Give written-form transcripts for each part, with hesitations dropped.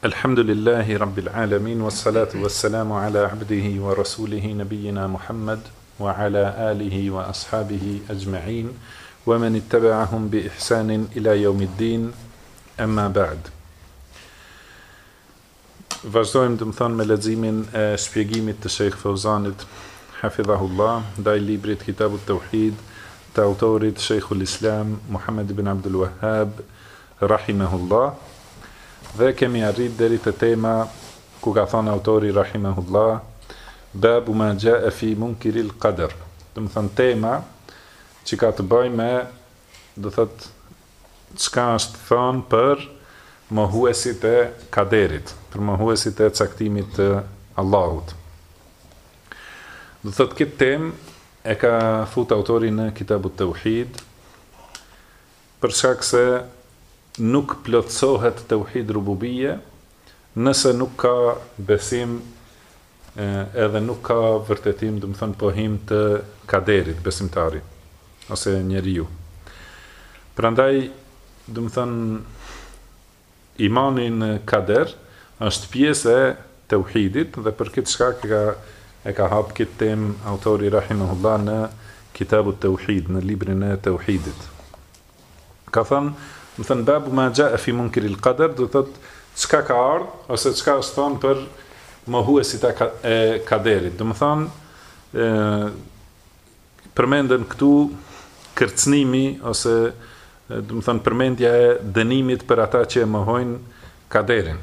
Alhamdulillahi Rabbil Alamin, wassalatu wassalamu ala abdihi wa rasulihi nabiyina Muhammad wa ala alihi wa ashabihi ajma'in wa man ittaba'ahum bi ihsanin ila yawmiddin, amma ba'd. Vazhdojmë të më thonë me leximin e shpjegimit të Sheikh Fauzanit hafidhahullah ndaj librit Kitabut Tauhid të autorit Sheikhul Islam Muhammad ibn Abdul Wahhab rahimahullah. Dhe kemi arrit deri te tema ku ka thënë autori rahimahullah, babu ma jaa fi munkiril qadar. Do të thënë tema që ka të bëjë me, do thot, çka është thënë për mohuesit e kaderit, për mohuesit e caktimit të Allahut. Do thot, këtë temë e ka fut autori në Kitabut Tauhid për shkak se nuk plotësohet tauhid rububie nëse nuk ka besim edhe nuk ka vërtetim, do të thënë, pohim të kaderit besimtari ose njeriu. Prandaj, do të thënë, imani në kader është pjesë e tauhidit dhe për këtë shkak e ka hap këtë temë autori rahimahullah në Kitabut Tauhid, në librin e tauhidit. Ka thënë, më thënë, babu ma jaa fi munkiril qadar, do thotë çka ka ardhur ose çka është thonë për mohuesit e kaderit. Do të thonë, përmenden këtu kërcënimi ose do të thonë përmendja e dënimit për ata që e mohojnë kaderin.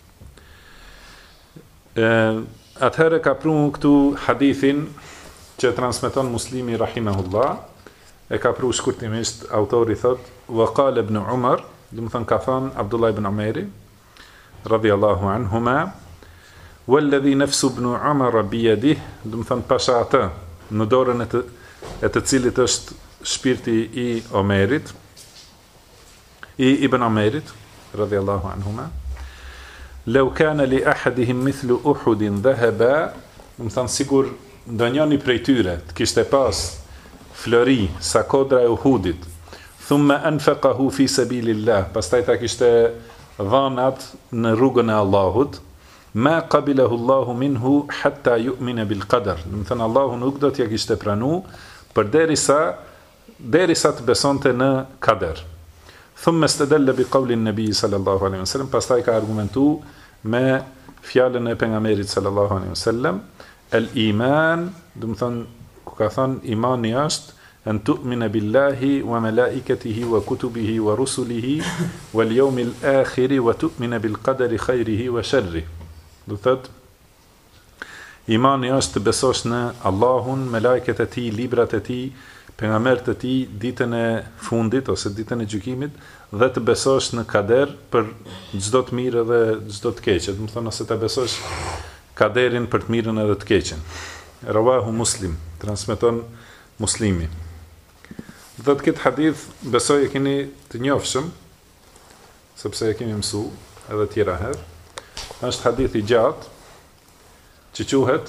Atëherë ka pru këtu hadithin që transmeton Muslimi rahimahullah, e ka pru shkurtimisht, autori thot, wa qala ibn Umar, do të thënë ka thënë Abdullah ibn Umari radhiyallahu anhuma, walladhi nafsu ibn Umar bi yadihi, do të thënë pasha atë në dorën e të cilit është shpirti i Omerit, i Ibn Umarit radhiyallahu anhuma, law kana li ahadihim mithlu Uhudin dhahaba, do të thënë sigur ndonjëri prej tyre të kishte pas flori sa kodra e Uhudit, thumma anfaqahu fi sabilillah, pastaj ta kishte dhanat në rrugën e Allahut, ma qabilahu Allahu minhu hatta yu'mina bil qadar. Do të thënë Allahu nuk do t'ja kishte pranu derisa të besonte në kader. Thumma istadalla bi qawli an-nabi sallallahu alaihi wasallam, pastaj ka argumentu me fjalën e pejgamberit sallallahu alaihi wasallam, al-iman, do të thënë ku ka thënë imani është an tu'mina billahi wa malaikatihi wa kutubihi wa rusulihi wal yawmil akhir wa tu'mina bil qadari khairihi wa sharrihi. Do thotë, imani është të besosh në Allahun, me lajket e tij, librat e tij, pejgamberët e tij, ditën e fundit ose ditën e gjykimit, dhe të besosh në kader për çdo të mirë dhe çdo të keq. Do të thonë, ose të besosh kaderin për të mirën edhe të keqen. Rawahu Muslim, transmeton Muslimi. Dhe të këtë hadith besoj e keni të njofshëm, sepse e kemi mësu edhe tjera herë. Është hadith i gjatë, që quhet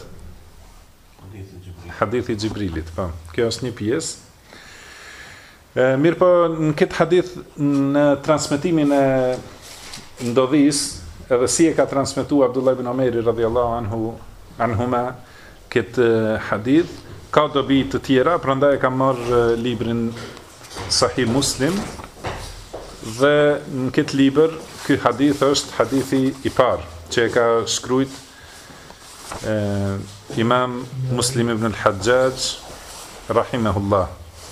hadith i Gjibrilit. Kjo është një pjesë. Mirë po, në këtë hadith, në transmetimin e ndodhis, edhe si e ka transmetu Abdullah ibn Umari radhiyallahu anhuma këtë hadith, ka dobi të tjera, prandaj e ka marrë librin Sahih Muslim, dhe në këtë libër, ky hadith është hadithi i parë, që e ka shkrujt Imam Muslim ibn al-Hajjaj, rahimahullah.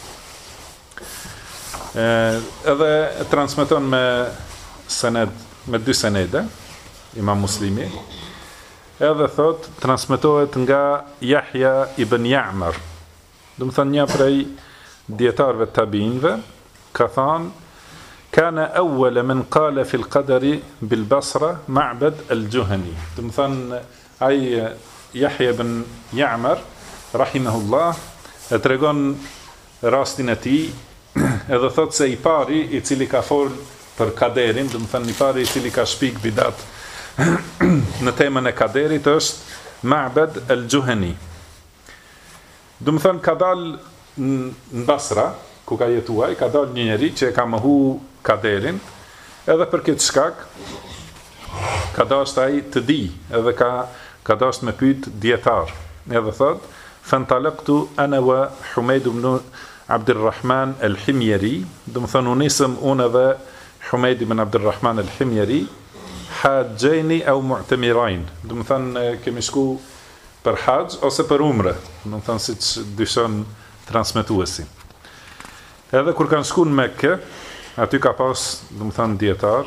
Edhe transmeton me dy senede, Imam Muslimi, edhe thot, transmetohet nga Yahya ibn Ya'mar. Do të thënë një prej dietarëve të tabiinëve, ka thënë, kana awwala man qala fi al-qadari bil Basra Ma'bad al-Juhani. Do të thënë ai Yahya ibn Ya'mar rahimahullah e tregon rastin e tij, edhe thot se i pari i cili ka fol për kaderin, do të thënë i pari i cili ka shpik bidat në temën e kaderit është Ma'bad al-Juhani. Do të thënë ka dalë në Basra, ku ka jetuar, ka dalë një njeri që e ka mohu kaderin, edhe për këtë shkak ka dashur ai të di, edhe ka dashur me pyet dietar. Edhe thot, fantalaqtu ana wa Humayd ibn Abdurrahman al-Himyari, do të thonë unisëm unë edhe Humayd ibn Abdurrahman al-Himyari, hajjeni au mu'tamirain, do të thonë kemi shku për hajj ose për umre, do të thonë siç dyshon transmetuesi. Edhe kur kanë shku në Mekë, aty ka pas, do të thonë dietar,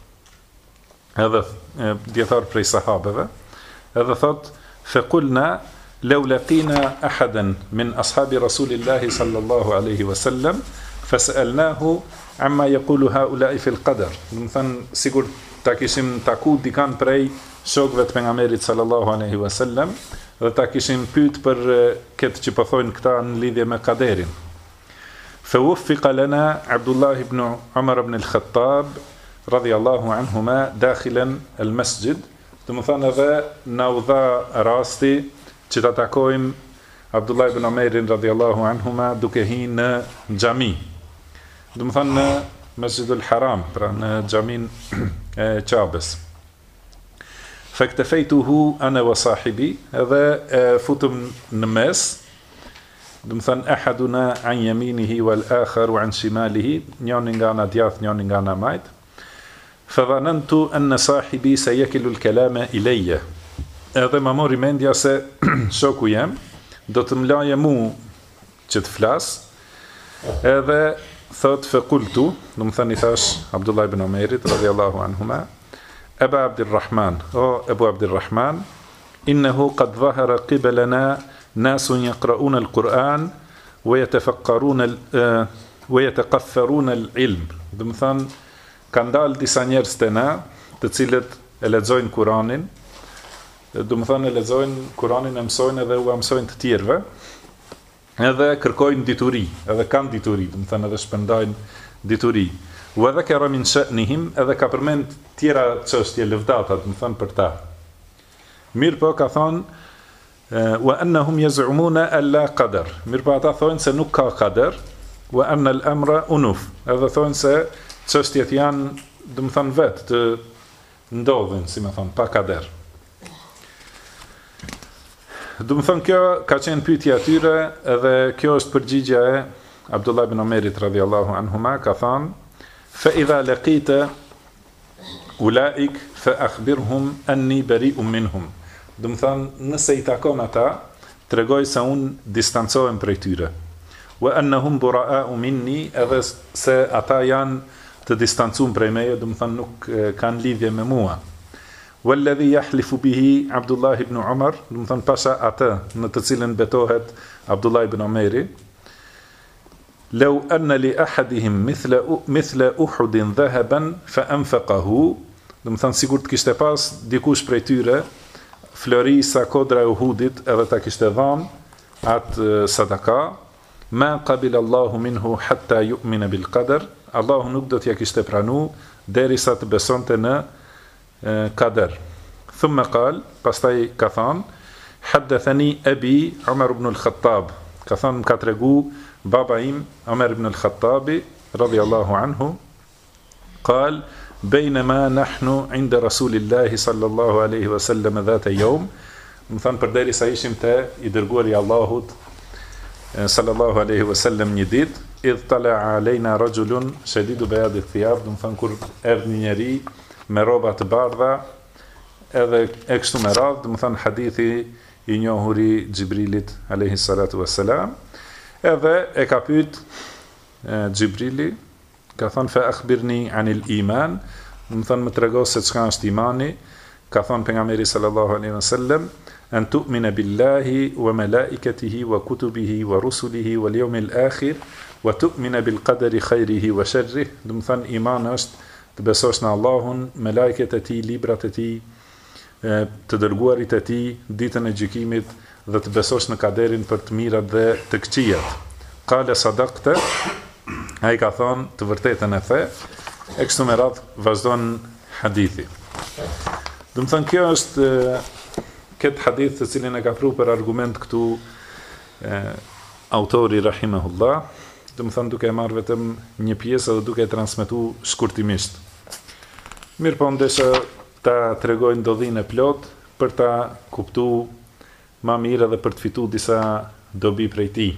edhe dietar prej sahabeve, edhe thot faqulna law laqina ahadan min ashabi rasulillahi sallallahu alaihi wasallam fasalnahu amma yaqulu haula'i fil qadar. Do të thonë sigur ta kishim taku dikan prej shokëve të pejgamberit sallallahu alaihi wasallam dhe ta kishim pyet për këtë që po thonë këta në lidhje me kaderin. Fa wuffiqa lana Abdullah ibn Umar ibn al-Khattab radiyallahu anhuma dakhilan al-masjid. Do të thonë edhe na u dha rasti që ta takojmë Abdullah ibn Umarin radiyallahu anhuma duke hyrë në xhami. Do të thonë në Masjidul Haram, pra në xhamin e Qabes. Faktafaytuhu ana wa sahibi, edhe futëm në mes, do të thonë ahaduna an yaminihi wal akharu an shimalihi, njëri nga ana djathtë, njëri nga ana majt. Fadhanantu anna sahibi sayakilu al-kalama ilayya. Edhe më mori mendja se shoku jem do të më laje mu që të flas, edhe thot faqultu, do të thënë i thash Abdullah ibn Umarit radiyallahu anhuma, Aba Abdurrahman, o Abu Abdurrahman, innahu qad dhahara qibalana nasun yaqra'una al-Quran wa yatafakkaruna wa yataqaffaruna al-ilm. Do të thënë kanë dalë disa njerëz të na, të cilët e lexojnë Kur'anin, do të thonë e lexojnë Kur'anin, e mësojnë edhe u mësojnë të tjerëve, edhe kërkojnë dituri, edhe kanë dituri, do të thonë edhe shpërndajnë dituri. Wa dhakara min sha'nihim, edhe ka përmend tjera çështje lëvdata, do të thonë për ta. Mirë po ka thonë wa annahum yaz'umuna alla qadar. Mirë po ata thonë se nuk ka qadar, wa anna al-amra unuf. Edhe thonë se çështjet janë, do të thonë vetë të ndodhin, si më thonë, pa qadar. Do të thonë kjo ka qenë pyetja e tyre, edhe kjo është përgjigjja e Abdullah ibn Umarit radhiyallahu anhuma, ka thënë fa idha laqita ulaik fa akhbirhum anni bari'un minhum. Do të thonë nëse i takon ata, tregoj se unë distancohem prej tyre. Wa annahum bura'u minni, edhe se ata janë të distancuar prej meje, do të thonë nuk kanë lidhje me mua. Walladhi yahlifu bihi Abdullah ibn Umar, do të thonë pasha atë në të cilën betohet Abdullah ibn Umari, law anna li ahadihim mithla Uhudin dhahaban fa anfaqahu, do të thonë sigurt kishte pas dikush prej tyre flori sa kodra e Uhudit, edhe ta kishte dhënë atë sadaka, ma qabila Allahu minhu hatta yu'mina bil qadar, Allahu nuk do t'ja kishte pranu derisa të besonte në qadar. Thumma qal, pastaj ka thënë, haddathani abi Umar ibn al-Khattab, ka thënë ka tregu baba im Umar ibn al-Khattab radiyallahu anhu, qal بينما نحن عند رسول الله صلى الله عليه وسلم ذات يوم, më thënë përderisa ishim te i dërguari i Allahut sallallahu alaihi wasallam një ditë, idh tala alejna rajulun shadidu bayad ath-thiyab, do të thënë kur erdhi një njeri me rroba të bardha, edhe e kështu me radhë, do të thënë hadithi i njohur i Xhibrilit alayhi salatu wassalam, edhe e ka pyet Xhibrili, ka thënë fa akhbirni anil iman, do të thënë më trego se çka është imani. Ka thënë pejgamberi sallallahu alaihi wasallam, an tu'mina billahi wa malaikatihi wa kutubihi wa rusulihi wal yawmil akhir wa tu'mina bil qadari khairihi wa sharrihi. Do të thënë iman është të besosh në Allahun, melajket e tij, librat e tij, të dërguarit e tij, ditën e gjykimit, dhe të besosh në kaderin për të mirat dhe të këqijat. Qala sadaqta, ai ka thonë të vërtetën e the, e kështu me radhë vazhdon hadithi. Do të thënë kjo është këtë hadith të cilin e ka pru për argument këtu autori rahimahullah, do të thënë duke e marrë vetëm një pjesë dhe duke e transmetu shkurtimisht. Mirë po ndesha ta tregoj ndodhinë e plot për ta kuptuar më mirë dhe për të fituar disa dobi prej tij.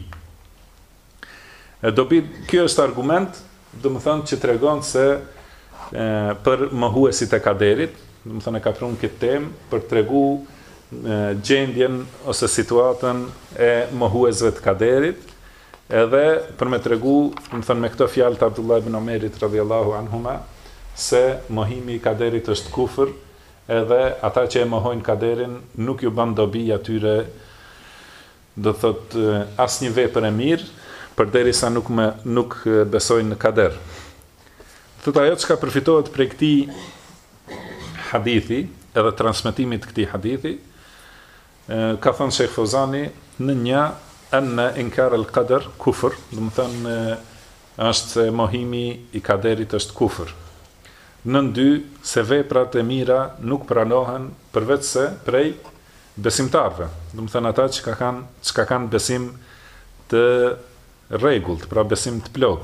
Dobi, kjo është argument, domethënë që tregon se për mohuesit e kaderit, domethënë e ka prunë këtë temë për tregu gjendjen ose situatën e mohuesve të kaderit, edhe për me tregu, domethënë me këto fjalë të Abdullah ibn Omerit radhiyallahu anhuma, se mohimi i kaderit është kufër, edhe ata që e mohojnë kaderin nuk ju bën dobi atyre, do thot asnjë vepër e mirë, përderisa nuk besojnë në kader. Thot ajo që ka përfitohet prej këtij hadithi, edhe transmetimit të këtij hadithi, ka thënë Sheikh Fozani në një anna inkar al-qadar kufr, do të thënë është se mohimi i kaderit është kufër. Në dy, se veprat e mira nuk pranohen përveç se prej besimtarve, do të thënë ata që kanë besim të rregullt, pra besim të plot,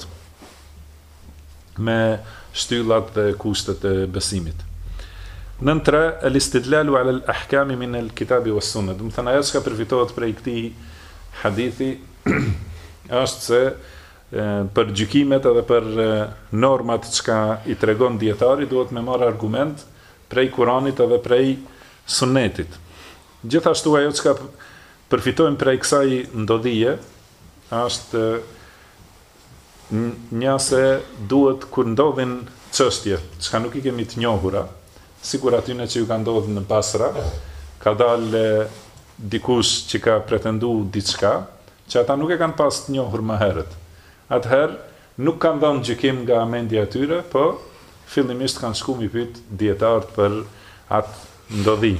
me shtyllat dhe kushtet e besimit. Nën 3, al-istidlalu ala al-ahkami min al-kitabi was-sunnah. Do të thënë ajo që përfitohet prej këtij hadithi është se për gjykimet edhe për normat që i tregon dietari duhet me marrë argument prej Kuranit edhe prej Sunnetit. Gjithashtu ajo që përfitojmë prej kësaj ndodhije është një se duhet kur ndodhin çështje, çka nuk i kemi të njohura, sigur atyne që ju ka ndodhur në Basra, ka dalë dikush që ka pretenduar diçka, që ata nuk e kanë pas të njohur më herët. Atëherë nuk kanë dhënë gjykim nga mendja e tyre, po fillimisht kanë shkuar mi pyet dietarët për atë ndodhi.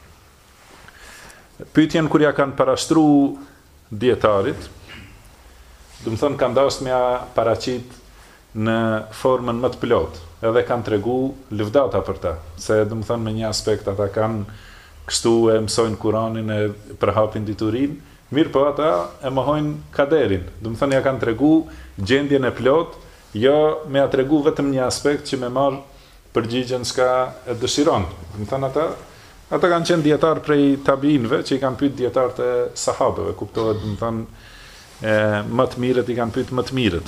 Pyetjen kur ja kanë parashtruar dietarit, do të thonë kanë dashur me paraqit në formën më të plotë, edhe kanë tregu lëvdata për ta, se do të thonë me një aspekt ata kanë kështu e mësojnë Kuranin e përhapin diturinë, mirë po ata e mohojnë kaderin, do të thonë ja kanë tregu gjendjen e plotë, jo me ja tregu vetëm një aspekt që me marr përgjigjen çka e dëshiron. Do të thonë ata kanë qenë dietar prej tabiinëve që i kanë pyet dietarët e sahabeve, kuptohet, do të thonë më të mirët i kanë pyet më të mirët.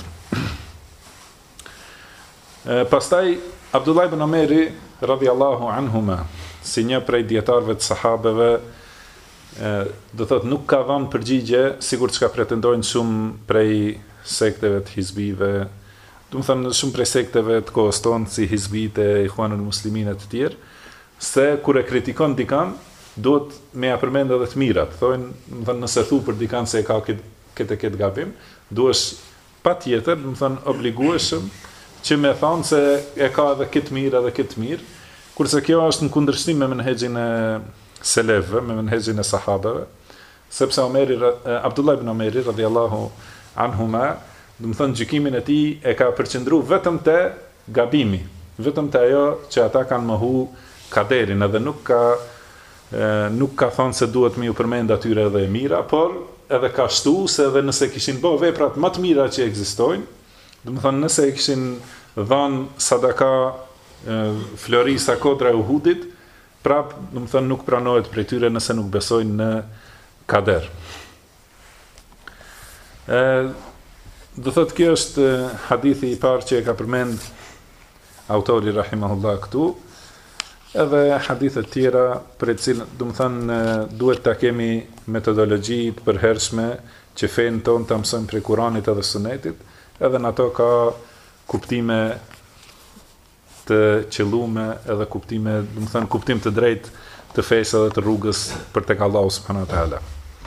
Pastaj Abdullah ibn Omeri radhiyallahu anhuma, si një prej dietarëve të sahabeve, do thot nuk ka dhënë përgjigje, sigur çka pretendojnë shumë prej sekteve të hizbive, do të thënë shumë prej sekteve të kohës tonë si hizbite, Ikhwanul Muslimin e të tjerë, se kur e kritikon dikan, duhet me ja përmend edhe të mirat. Thonë, do të thënë nëse thu për dikan se e ka këtë gabim, duhesh patjetër, do të thënë obligueshëm që me thonë se e ka edhe këtë mirë edhe këtë mirë, kurse kjo është në kundërshtim me menhexhin e selefëve, me menhexhin e sahabeve, sepse Abdullah ibn Omeri radhiyallahu anhuma, do të thënë gjykimin e tij e ka përqendruar vetëm te gabimi, vetëm te ajo që ata kanë mohu kaderin, edhe nuk ka thonë se duhet me ju përmend atyre edhe e mira, por edhe ka shtu se edhe nëse kishin bë veprat më të mira që ekzistojnë, do të thonë nëse e kishin dhënë sadaka florisa kodra e Uhudit, prap, do të thonë nuk pranohet prej tyre nëse nuk besojnë në kader. Do thotë kjo është hadithi i parë që e ka përmend autori rahimahullah këtu, edhe hadithet tjera për e cilën, do të thënë, duhet ta kemi metodologji të përhershme që fenë tonë të mësojmë prej Kuranit edhe Sunetit, edhe në ato ka kuptime të qëllume edhe kuptime, do të thënë, kuptim të drejtë të fesë edhe të rrugës për tek Allahu subhanahu wa taala.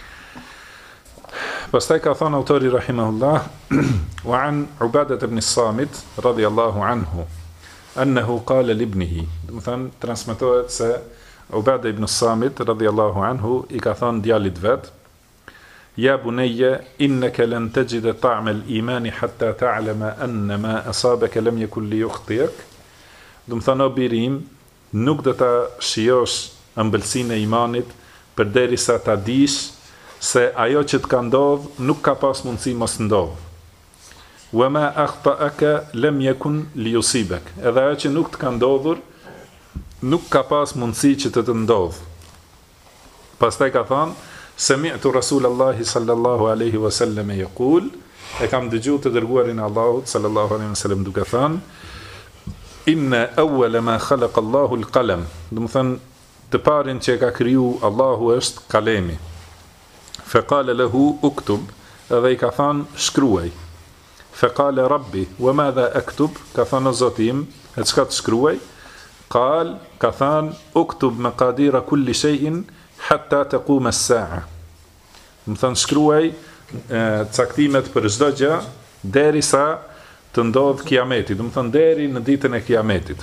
Pastaj ka thënë autori rahimahullah, wa an Ubadah ibn Samit radhiyallahu anhu annahu qala li ibnihi, do të thënë transmetohet se Ubadah ibn Samit radhiyallahu anhu i ka thënë djalit vet, ja bunayya innaka lan tajida ta'ma al-iman hatta ta'lama anna ma asabaka lam yakun li yukhtiyak. Do të thënë o birim, nuk do ta shijosh ëmbëlsinë e imanit përderisa ta dish se ajo që të ka ndodh nuk ka pas mundësi mos ndodh. Wa ma akhta'aka lam yakun li yusibak. Edhe ajo që nuk të ka ndodhur nuk ka pas mundësi që të ndodh. Pastaj ka thënë, sami'tu Rasulallahi sallallahu alaihi wasallam yaqul, e kam dëgjuar të dërguarin e Allahut sallallahu alaihi wasallam duke thënë, inna awwala ma khalaqa Allahu al-qalam, do të thënë të parin që ka kriju Allahu është kalemi. Fa qala lahu uktub, edhe i ka thënë shkruaj. Fa qala rabbi wa madha aktub, ka thënë Zoti im, e çka të shkruaj? Qal, ka thënë uktub maqadira kulli shay'in hatta taquma as-sa'a. Do të thënë shkruaj caktimet për çdo gjë derisa të ndodh kiameti, do të thënë deri në ditën e kiametit.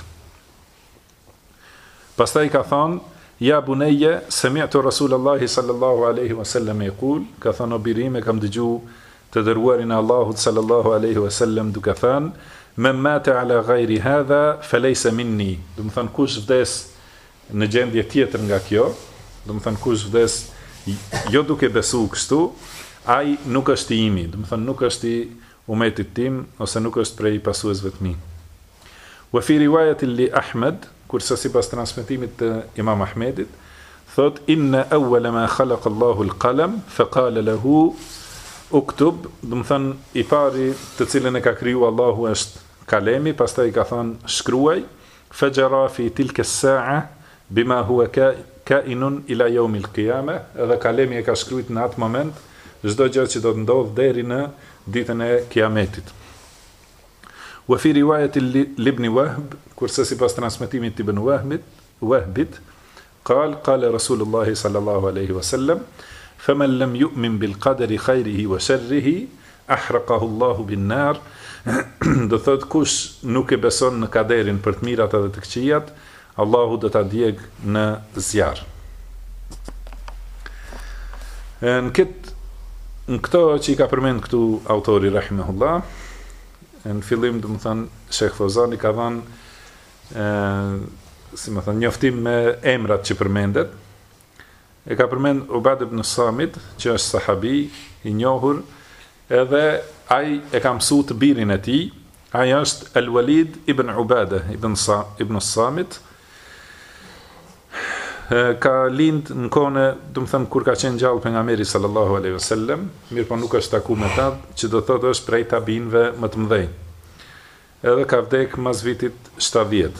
Pastaj ka thënë, ja bunayya sami'tu Rasulallahi sallallahu alaihi wasallam yaqul, ka thënë o birim, e kam dëgjuar të dërguarin e Allahut sallallahu alaihi wasallam duke thënë, men mata ala ghayri hadha falaysa minni. Do të thënë kush vdes në gjendje tjetër nga kjo, do të thënë kush vdes jo duke besuar kështu, ai nuk është i imi, do të thënë nuk është i umetit tim ose nuk është prej pasuesve të mi. Wa fi riwayatin li Ahmed, kurse sipas transmetimit të Imam Ahmedit, thot inna awwala ma khalaqa Allahu al-qalam fa qala lahu uktub, do të thënë i pari të cilën e ka kriju Allahu është kalemi, pastaj ka thënë shkruaj, fajara fi tilka as-sa'a bima huwa kainun ila yawm al-qiyamah, edhe kalemi e ka shkruajt në atë moment çdo gjë që do të ndodh deri në ditën e kiametit. Wa fi riwayat ibn Wahb, kurse sipas transmetimit të Ibn Wahbit, qala Rasulullah sallallahu alaihi wasallam, faman lam yu'min bil qadari khayrihi wa sharrihi ahraqahu Allahu bin nar. Do thot kush nuk e beson në kaderin për të mirat edhe të këqijat, Allahu do ta djeg në zjarr. Në këto që i ka përmend këtu autori rahimahullah, në fillim do të thënë Sheikh Fozani ka dhënë si më thënë njoftim me emrat që përmendet. E ka përmend Ubad ibn Samit, që është sahabi i njohur, edhe ai e ka mësuar të birin e tij, ai është Al-Walid ibn Ubadah ibn Samit. Ka lind në kone, do të them kur ka qenë gjallë pejgamberi sallallahu alaihi wasallam, mirë po nuk është taku me ta, që do thotë është prej tabinëve më të mëdhenj. Edhe ka vdek mas vitit 70.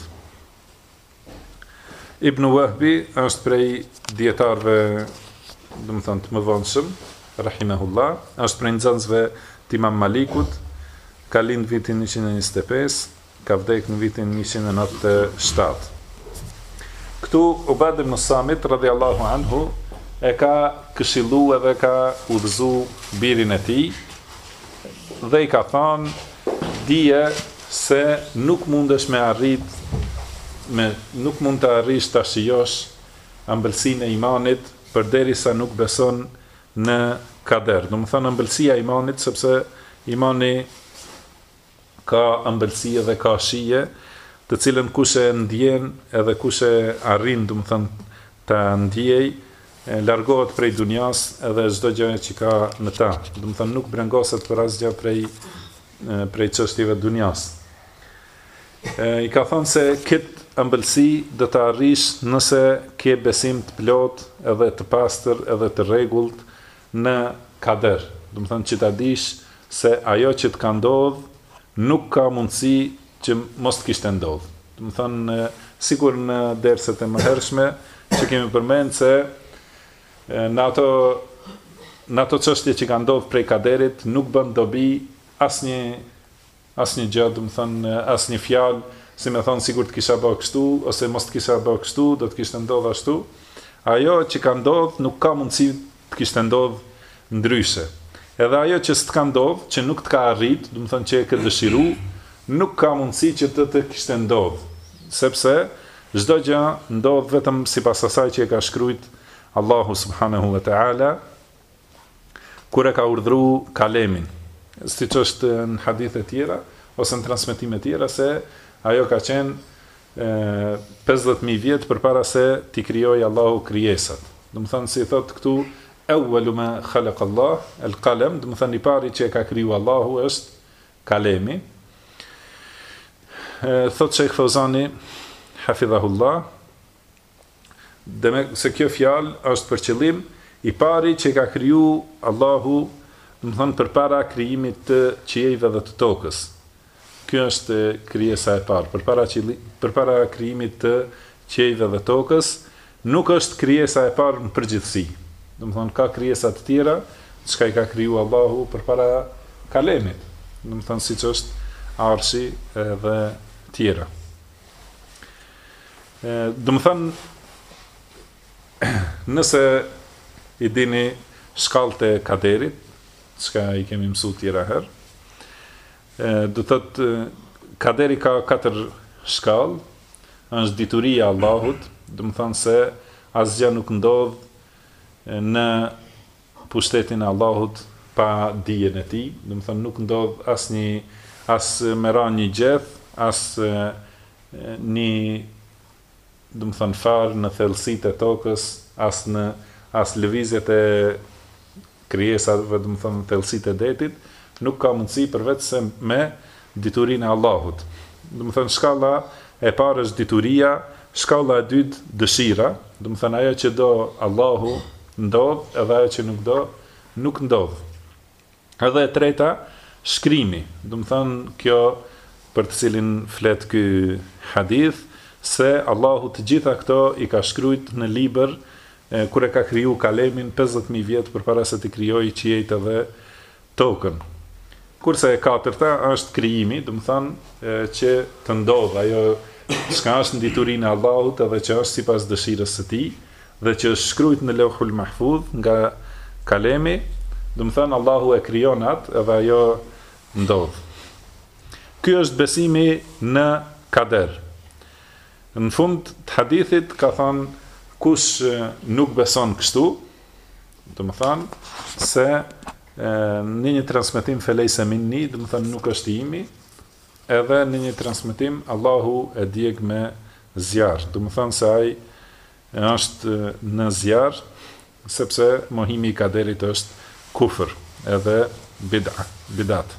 Ibn Wahbi është prej dietarëve, do të them të mëdhenshëm, rahimahullah, është prej nxënësve të Imam Malikut, ka lind vitin 125, ka vdek në vitin 197. Këtu Ubad ibn Samit radhiyallahu anhu e ka këshilluar edhe ka udhëzu birin e tij dhe i ka thënë dije se nuk mundesh nuk mund të arrish ta shijosh ëmbëlsinë e imanit përderisa nuk beson në kader. Do të thënë ëmbëlsia e imanit, sepse imani ka ëmbëlsi dhe ka shije, të cilën kush e ndjen edhe kush e arrin, do të thënë ta ndjej, largohet prej dunjas edhe çdo gjë që ka në ta. Do të thënë nuk brengoset për asgjë prej çështjeve të dunjas. I ka thënë se këtë ëmbëlsi do të arrish nëse ke besim të plot edhe të pastër edhe të rregullt në kader. Do të thënë që ta dish se ajo që të ka ndodh nuk ka mundësi që mos të kishte ndodh. Do të thënë sikur në derset e mëhershme që kemi përmend se në ato çështje që kanë ndodhur prej kaderit nuk bën dobi asnjë gjë, do të thënë asnjë fjalë, si më thon sikur të kisha bërë kështu ose mos të kisha bërë kështu, do të kishte ndodhur ashtu. Ajo që ka ndodhur nuk ka mundësi të kishte ndodhur ndryshe. Edhe ajo që s'të ka ndodhur, që nuk të ka arrit, do të thënë që e ke dëshiruar, nuk ka mundësi që të kishte ndodhur, sepse çdo gjë ndodh vetëm sipas asaj që e ka shkruajt Allahu subhanahu wa taala kur e ka urdhëruar kalemin. Siç është në hadithe tjera ose në transmetime tjera se ajo ka qenë 50.000 vjet përpara se t'i krijojë Allahu krijesat. Do të thënë si thot këtu awwalu ma khalaqa Allah al-qalam, do të thënë i pari që e ka krijuar Allahu është kalemi. Thot Sheikh Fozani hafidhahullah, se kjo fjalë është për qëllim i pari që ka kriju Allahu, do të thonë përpara krijimit të qiejve dhe të tokës. Kjo është krijesa e parë. Përpara krijimit të qiejve dhe tokës, nuk është krijesa e parë në përgjithësi. Do të thonë ka krijesa të tjera, çka i ka kriju Allahu përpara kalemit. Do të thonë siç është arshi dhe tjera. Do të thonë nëse i dini shkallët e kaderit, çka i kemi mësuar tjera herë, do të thotë kaderi ka 4 shkallë, është dituria e Allahut, do të thonë se asgjë nuk ndodh në pushtetin e Allahut pa dijen e tij, do të thonë nuk ndodh as me ra një gjeth, as një, do të thonë farë në thellësitë e tokës, as lëvizjet e krijesave, do të thonë thellësitë e detit, nuk ka mundësi përveç se me diturinë e Allahut. Do të thonë shkalla e parë është dituria, shkalla e dytë dëshira, do të thonë ajo që do Allahu ndodh, edhe ajo që nuk do nuk ndodh. Edhe e treta shkrimi, do të thonë kjo për të cilin flet ky hadith, se Allahu të gjitha këto i ka shkruajt në libër kur e ka kriju kalemin 50.000 vjet përpara se të krijojë qiejtë dhe tokën. Kurse e katërta është krijimi, do të thonë që të ndodh ajo çka është në diturinë e Allahut edhe që është sipas dëshirës së tij dhe që është shkruajt në Lauhul Mahfuz nga kalemi, do të thonë Allahu e krijon atë edhe ajo ndodh. Ky është besimi në kader. Në fund të hadithit ka thënë kush nuk beson kështu, do të thonë se në një transmetim felejse minni, do të thonë nuk është i imi, edhe në një transmetim Allahu e djeg me zjarr, do të thonë se ai është në zjarr, sepse mohimi i kaderit është kufër, edhe bidat.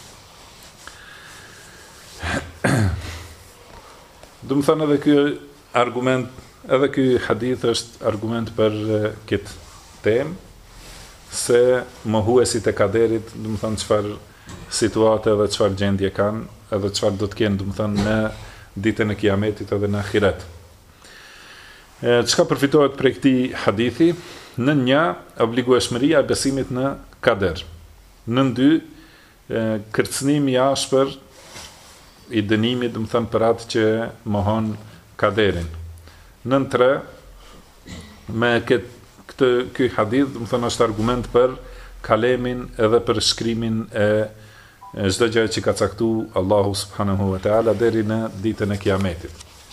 Do të thonë edhe ky argument, edhe ky hadith është argument për këtë temë, se mohuesit e kaderit, do të thonë çfarë situate dhe çfarë gjendje kanë, edhe çfarë do të kenë, do të thonë në ditën e Kiametit edhe në ahiret. Çka përfitohet prej këtij hadithi? Në 1 obligueshmëria e besimit në kader. Në 2 kërcënimi i ashpër i dënimit, do të thënë për atë që mohon kaderin. Në 3 me ky hadith, do të thënë është argument për kalemin edhe për shkrimin e çdo gjë që ka caktuar Allahu subhanahu wa taala deri në ditën e Kiametit.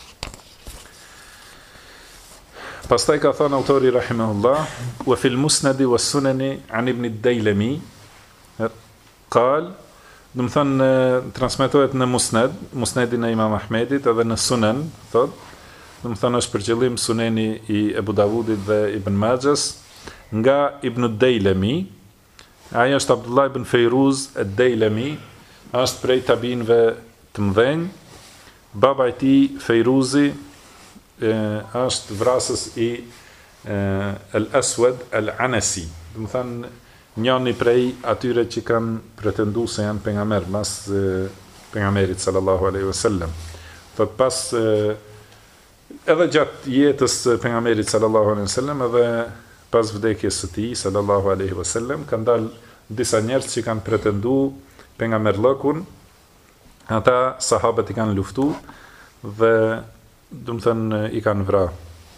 Pastaj ka thënë autori rahimahullah, wa fil musnad wa sunani an ibn ad-Daylami qal, do të thënë transmetohet në musnedin e Imam Ahmedit edhe në Sunan, thot, do të thënë është për qëllim Suneni i Ebu Davudit dhe Ibn Majahs, nga Ibn ad-Daylami, ai është Abdullah ibn Fejruz ad-Daylami, është prej tabinëve të mëdhenj, baba i tij Fejruzi është vrasës i Al-Aswad Al-Anasi, do të thënë njëni prej atyre që kanë pretendu se janë pejgamber mas pejgamberit sallallahu alaihi wasallam. Thot pas edhe gjatë jetës pejgamberit sallallahu alaihi wasallam edhe pas vdekjes së tij sallallahu alaihi wasallam kanë dalë disa njerëz që kanë pretendu pejgamberllëkun, ata sahabët i kanë luftu dhe do të thënë i kanë vrarë.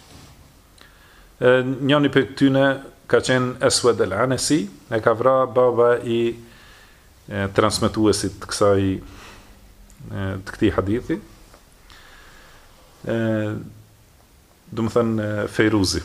Njëni prej tyre ka qenë Aswad al-Anasi, e ka vrarë baba i transmetuesit të këtij hadithi, do të thënë Fejruzi.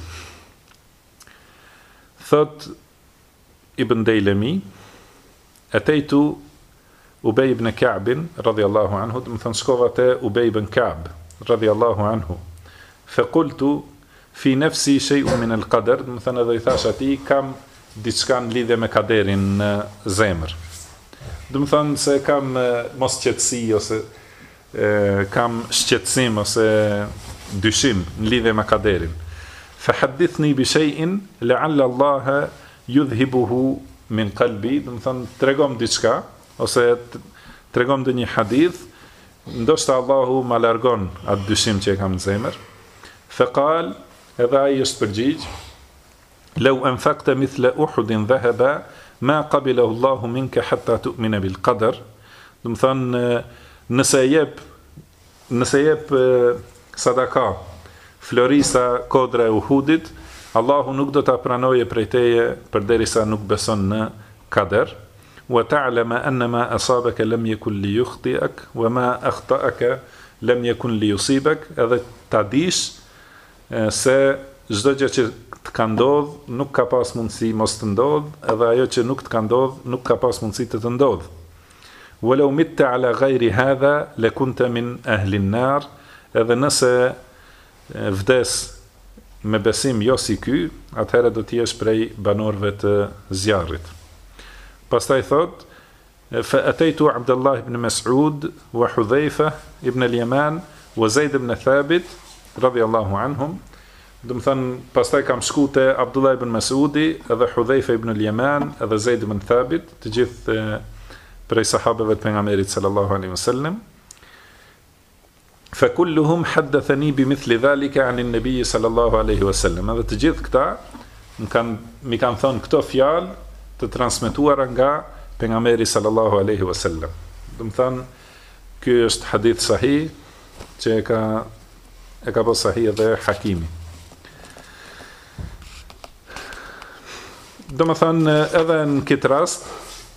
Thot Ibn Daylami, atejtu Ubej ibn Ka'bin radhiyallahu anhu, do të thënë shkova te Ubej ibn Ka'b radhiyallahu anhu, fa qultu fi nafsi shay'un min al-qadar, do të thënë edhe i thash atij kam diçka në lidhje me kaderin në zemër. Do të thënë se kam mosqetësi ose kam shqetësim ose dyshim në lidhje me kaderin. Fahaddithni bi shay'in la'alla Allah yudhhibuhu min qalbi, do të thon tregom diçka ose tregom ndonjë hadith, ndoshta Allahu ma largon atë dyshim që e kam në zemër. Faqal, edhe ai është përgjigj, law anfaqta mithla Uhudin dhahaba ma qabilahu Allahu minka hatta tu'mina bil qadar. Do të thon nëse jep sadaka florisa kodra e Uhudit, Allahu nuk do ta pranoje prej teje përderisa nuk beson në kader. Wa ta'lama anna ma asabaka lam yakun li yukhti'ak wa ma akhta'aka lam yakun li yusibak, edhe ta dish se çdo gjë që të ka ndodh nuk ka pas mundësi mos të ndodh, edhe ajo që nuk të ka ndodh nuk ka pas mundësi të ndodh. Walau mitta ala ghayri hadha lakunta min ahli an-nar, edhe nëse vdes me besim jo si ky, atëherë do të jesh prej banorëve të zjarrit. Pastaj thot, fa ataitu Abdullah ibn Mas'ud wa Hudhaifa ibn al-Yaman wa Zaid ibn Thabit radiyallahu anhum. Do të thon pastaj kam shku te Abdullah ibn Mas'udi, edhe Hudhaifa ibn al-Yaman, edhe Zaid ibn Thabit, të gjithë prej sahabeve të pejgamberit sallallahu alaihi wasallam. Fa kulluhum haddathani bimithli dhalika an an-nabi sallallahu alaihi wasallam. Edhe të gjithë këta mi kanë thënë këto fjalë të transmetuara nga pejgamberi sallallahu alaihi wasallam. Do të thënë ky është hadith sahih që e ka bërë sahih edhe Hakimi. Do të thënë edhe në këtë rast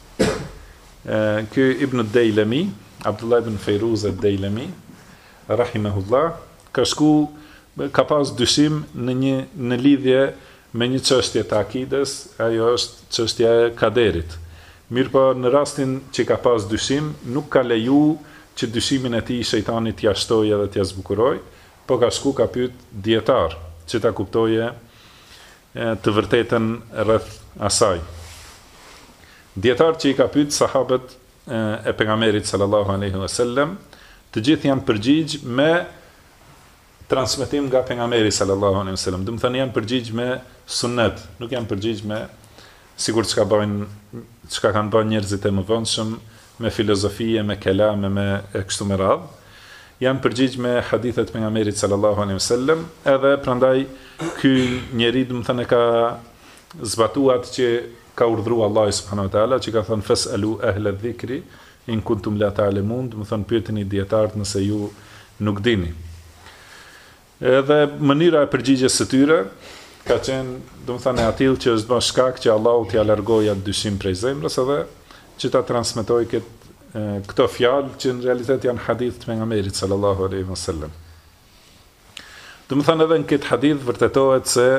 ky Ibn ad-Dailami, Abdullah ibn Fayruz ad-Dailami rahimahullah, ka pas dyshim në lidhje me një çështje të akides, ajo është çështja e kaderit. Mirë po në rastin që ka pas dyshim, nuk ka leju që dyshimin e tij shejtani t'ia shtojë edhe t'ia zbukuroj, po ka pyet dietar që ta kuptoje të vërtetën rreth asaj. Dietar që i ka pyet sahabët e pejgamberit sallallahu alaihi wasallam, të gjithë janë përgjigj me transmetim nga pejgamberi sallallahu alaihi wasallam. Do të thënë janë përgjigj me sunnet, nuk janë përgjigj me sikur çka kanë bën njerëzit e mëvonshëm, me filozofie, me kelame, me kështu me radhë. Janë përgjigj me hadithet pejgamberit sallallahu alaihi wasallam, edhe prandaj ky njeri do të thënë ka zbatuar që ka urdhëruar Allahu subhanahu wa taala, që ka thënë fasalu ahla dhikri in kuntum la ta'lamun, do të thënë pyeteni dietarët nëse ju nuk dini. Edhe mënyra e përgjigjes së tyre ka qenë, do të thënë atill që është bën shkak që Allahu t'ia largojë atë dyshim prej zemrës, edhe që ta transmetoj këto fjalë që në realitet janë hadith të pejgamberit sallallahu alaihi wasallam. Do të thënë edhe në këtë hadith vërtetohet se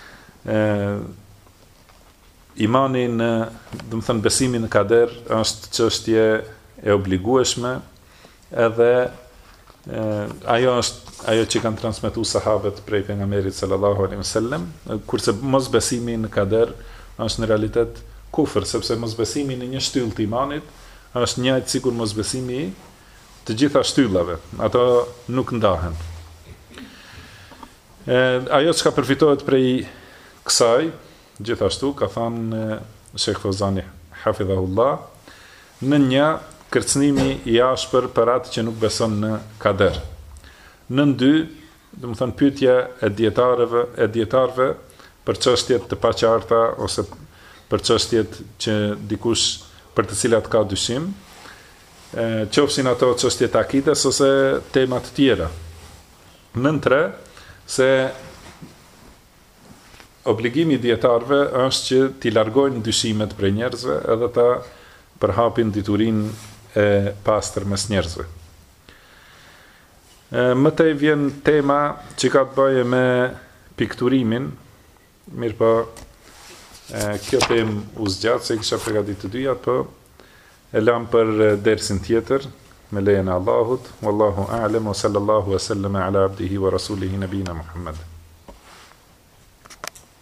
imani në, do të thënë besimi në kader është çështje e obligueshme, edhe ajo është ajo që kanë transmetuar sahabët prej pejgamberit sallallahu alaihi wasallam, kurse mosbesimi në kader është në realitet kufër, sepse mosbesimi në një shtyllë të imanit është njëjtë sikur mosbesimi të gjitha shtyllave, ato nuk ndahen. Ajo që ka përfitohet prej kësaj, gjithashtu ka thënë Sheikh Fawzani hafidhahullah, në një kërcënimi i ashpër për atë që nuk beson në kader. Në dy, do të thënë pyetja e dietarëve për çështjet të paqarta ose për çështjet që dikush për të cilat ka dyshim, qofshin ato çështje të akides ose tema të tjera. Në tre, se obligimi i dietarëve është që t'i largojnë dyshimet prej njerëzve edhe ta përhapin diturinë e pastër mes njerëzve. Më tej vjen tema që ka të bëjë me pikturimin, mirë po kjo temë u zgjat se kisha përgatitur të dyja, po e lam për dersin tjetër me lejen e Allahut. Wallahu a'lam wa sallallahu wa sallama ala abdihi wa rasulihi nabina Muhammad.